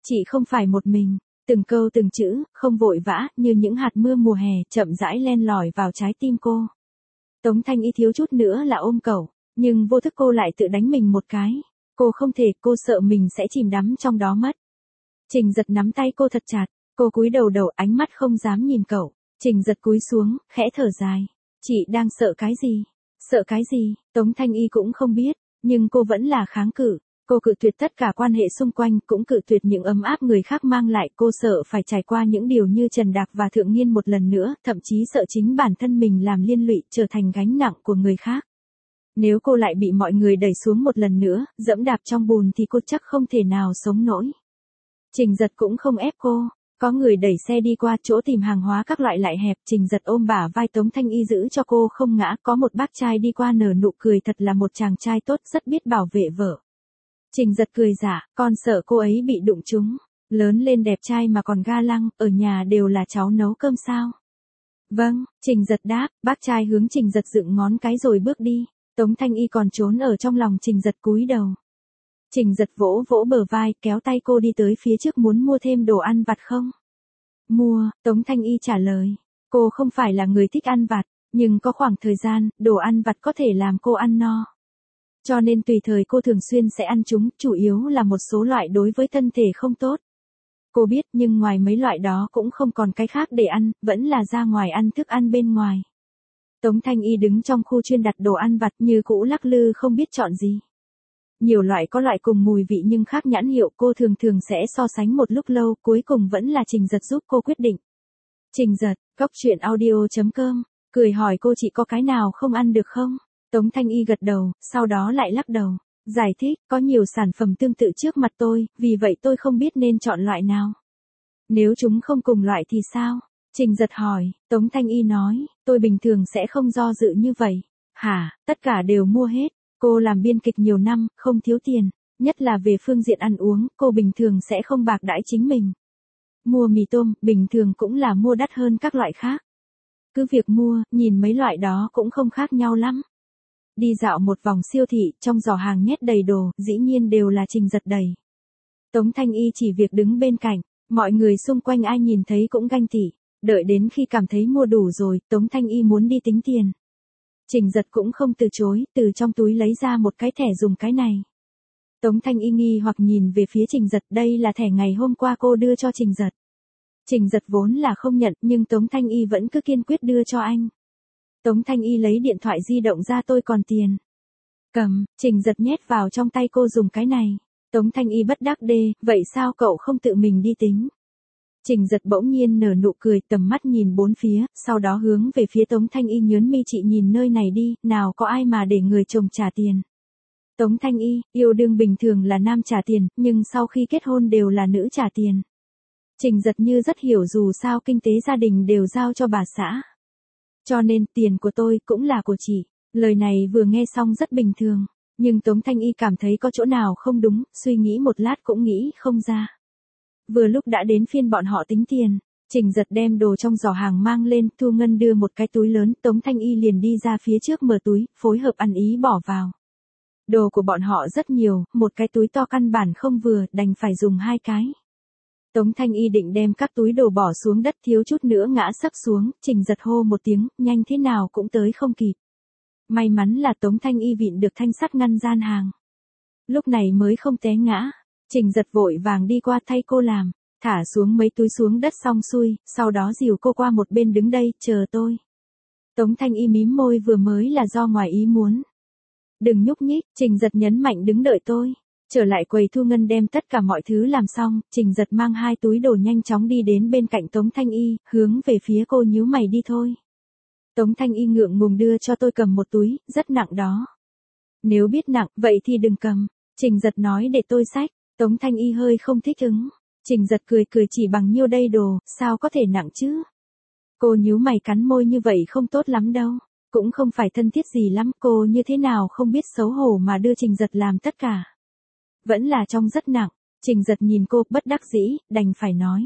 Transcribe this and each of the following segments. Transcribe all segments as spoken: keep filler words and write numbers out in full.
Chị không phải một mình. Từng câu từng chữ, không vội vã, như những hạt mưa mùa hè, chậm rãi len lỏi vào trái tim cô. Tống Thanh Y thiếu chút nữa là ôm cậu, nhưng vô thức cô lại tự đánh mình một cái. Cô không thể, cô sợ mình sẽ chìm đắm trong đó mất. Trình Giật nắm tay cô thật chặt, cô cúi đầu đầu, ánh mắt không dám nhìn cậu. Trình Giật cúi xuống, khẽ thở dài. Chị đang sợ cái gì? Sợ cái gì? Tống Thanh Y cũng không biết, nhưng cô vẫn là kháng cự. Cô cự tuyệt tất cả quan hệ xung quanh, cũng cự tuyệt những ấm áp người khác mang lại. Cô sợ phải trải qua những điều như Trần Đạc và Thượng Nghiên một lần nữa, thậm chí sợ chính bản thân mình làm liên lụy, trở thành gánh nặng của người khác. Nếu cô lại bị mọi người đẩy xuống một lần nữa, dẫm đạp trong bùn thì cô chắc không thể nào sống nổi. Trình Giật cũng không ép cô. Có người đẩy xe đi qua, chỗ tìm hàng hóa các loại lại hẹp, Trình Giật ôm bả vai Tống Thanh Y giữ cho cô không ngã. Có một bác trai đi qua nở nụ cười, thật là một chàng trai tốt, rất biết bảo vệ vợ. Trình Giật cười giả, con sợ cô ấy bị đụng trúng. Lớn lên đẹp trai mà còn ga lăng, ở nhà đều là cháu nấu cơm sao? Vâng, Trình Giật đáp, bác trai hướng Trình Giật dựng ngón cái rồi bước đi. Tống Thanh Y còn trốn ở trong lòng Trình Giật cúi đầu. Trình Giật vỗ vỗ bờ vai, kéo tay cô đi tới phía trước. Muốn mua thêm đồ ăn vặt không? Mua, Tống Thanh Y trả lời. Cô không phải là người thích ăn vặt, nhưng có khoảng thời gian, đồ ăn vặt có thể làm cô ăn no. Cho nên tùy thời cô thường xuyên sẽ ăn chúng, chủ yếu là một số loại đối với thân thể không tốt. Cô biết, nhưng ngoài mấy loại đó cũng không còn cái khác để ăn, vẫn là ra ngoài ăn thức ăn bên ngoài. Tống Thanh Y đứng trong khu chuyên đặt đồ ăn vặt như cũ lắc lư không biết chọn gì. Nhiều loại có loại cùng mùi vị nhưng khác nhãn hiệu, cô thường thường sẽ so sánh một lúc lâu, cuối cùng vẫn là Trình Giật giúp cô quyết định. Trình Giật, Cóc Truyện Audio chấm com, cười hỏi cô chị có cái nào không ăn được không? Tống Thanh Y gật đầu, sau đó lại lắc đầu. Giải thích, có nhiều sản phẩm tương tự trước mặt tôi, vì vậy tôi không biết nên chọn loại nào. Nếu chúng không cùng loại thì sao? Trình Giật hỏi. Tống Thanh Y nói, tôi bình thường sẽ không do dự như vậy. Hả, tất cả đều mua hết. Cô làm biên kịch nhiều năm, không thiếu tiền. Nhất là về phương diện ăn uống, cô bình thường sẽ không bạc đãi chính mình. Mua mì tôm, bình thường cũng là mua đắt hơn các loại khác. Cứ việc mua, nhìn mấy loại đó cũng không khác nhau lắm. Đi dạo một vòng siêu thị, trong giỏ hàng nhét đầy đồ, dĩ nhiên đều là Trình Giật đầy. Tống Thanh Y chỉ việc đứng bên cạnh, mọi người xung quanh ai nhìn thấy cũng ganh tị. Đợi đến khi cảm thấy mua đủ rồi, Tống Thanh Y muốn đi tính tiền. Trình Giật cũng không từ chối, từ trong túi lấy ra một cái thẻ dùng cái này. Tống Thanh Y nghi hoặc nhìn về phía Trình Giật, đây là thẻ ngày hôm qua cô đưa cho Trình Giật. Trình Giật vốn là không nhận, nhưng Tống Thanh Y vẫn cứ kiên quyết đưa cho anh. Tống Thanh Y lấy điện thoại di động ra, tôi còn tiền. Cầm, Trình Giật nhét vào trong tay cô, dùng cái này. Tống Thanh Y bất đắc đê, vậy sao cậu không tự mình đi tính? Trình Giật bỗng nhiên nở nụ cười, tầm mắt nhìn bốn phía, sau đó hướng về phía Tống Thanh Y nhớn mi, chị nhìn nơi này đi, nào có ai mà để người chồng trả tiền. Tống Thanh Y, yêu đương bình thường là nam trả tiền, nhưng sau khi kết hôn đều là nữ trả tiền. Trình Giật như rất hiểu, dù sao kinh tế gia đình đều giao cho bà xã. Cho nên tiền của tôi cũng là của chị. Lời này vừa nghe xong rất bình thường, nhưng Tống Thanh Y cảm thấy có chỗ nào không đúng, suy nghĩ một lát cũng nghĩ không ra. Vừa lúc đã đến phiên bọn họ tính tiền, Trình Giật đem đồ trong giỏ hàng mang lên, Thu Ngân đưa một cái túi lớn, Tống Thanh Y liền đi ra phía trước mở túi, phối hợp ăn ý bỏ vào. Đồ của bọn họ rất nhiều, một cái túi to căn bản không vừa, đành phải dùng hai cái. Tống Thanh Y định đem các túi đồ bỏ xuống đất, thiếu chút nữa ngã sấp xuống, Trình Giật hô một tiếng, nhanh thế nào cũng tới không kịp. May mắn là Tống Thanh Y vịn được thanh sắt ngăn gian hàng. Lúc này mới không té ngã. Trình Giật vội vàng đi qua thay cô làm, thả xuống mấy túi xuống đất xong xuôi, sau đó dìu cô qua một bên, đứng đây, chờ tôi. Tống Thanh Y mím môi, vừa mới là do ngoài ý muốn. Đừng nhúc nhích, Trình Giật nhấn mạnh, đứng đợi tôi. Trở lại quầy thu ngân đem tất cả mọi thứ làm xong, Trình Giật mang hai túi đồ nhanh chóng đi đến bên cạnh Tống Thanh Y, hướng về phía cô, nhíu mày, đi thôi. Tống Thanh Y ngượng ngùng đưa cho tôi cầm một túi, rất nặng đó. Nếu biết nặng, vậy thì đừng cầm. Trình Giật nói, để tôi xách. Tống Thanh Y hơi không thích ứng. Trình Giật cười cười, chỉ bằng nhiêu đây đồ, sao có thể nặng chứ? Cô nhíu mày cắn môi, như vậy không tốt lắm đâu. Cũng không phải thân thiết gì lắm, cô như thế nào không biết xấu hổ mà đưa Trình Giật làm tất cả. Vẫn là trong rất nặng. Trình Giật nhìn cô, bất đắc dĩ, đành phải nói.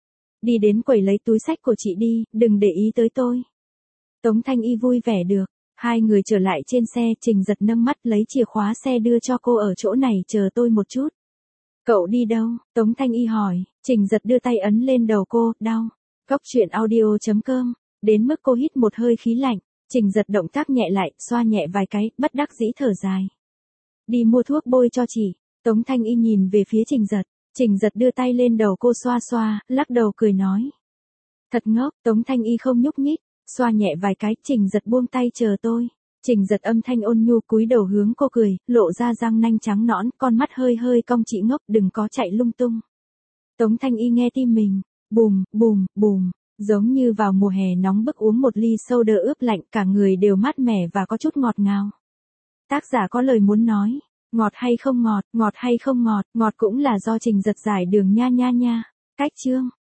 Đi đến quầy lấy túi xách của chị đi, đừng để ý tới tôi. Tống Thanh Y vui vẻ được. Hai người trở lại trên xe, Trình Giật nâng mắt lấy chìa khóa xe đưa cho cô, ở chỗ này chờ tôi một chút. Cậu đi đâu? Tống Thanh Y hỏi. Trình Giật đưa tay ấn lên đầu cô, đau. Cốc truyện audio chấm com. Đến mức cô hít một hơi khí lạnh. Trình Giật động tác nhẹ lại, xoa nhẹ vài cái, bất đắc dĩ thở dài. Đi mua thuốc bôi cho chị. Tống Thanh Y nhìn về phía Trình Giật. Trình Giật đưa tay lên đầu cô xoa xoa, lắc đầu cười nói. Thật ngốc. Tống Thanh Y không nhúc nhích, xoa nhẹ vài cái, Trình Giật buông tay chờ tôi. Trình Giật âm thanh ôn nhu cúi đầu hướng cô cười, lộ ra răng nanh trắng nõn, con mắt hơi hơi cong, chị ngốc đừng có chạy lung tung. Tống Thanh Y nghe tim mình, bùm, bùm, bùm, giống như vào mùa hè nóng bức uống một ly soda ướp lạnh, cả người đều mát mẻ và có chút ngọt ngào. Tác giả có lời muốn nói, ngọt hay không ngọt, ngọt hay không ngọt, ngọt cũng là do Trình Giật giải đường nha nha nha. Cách chương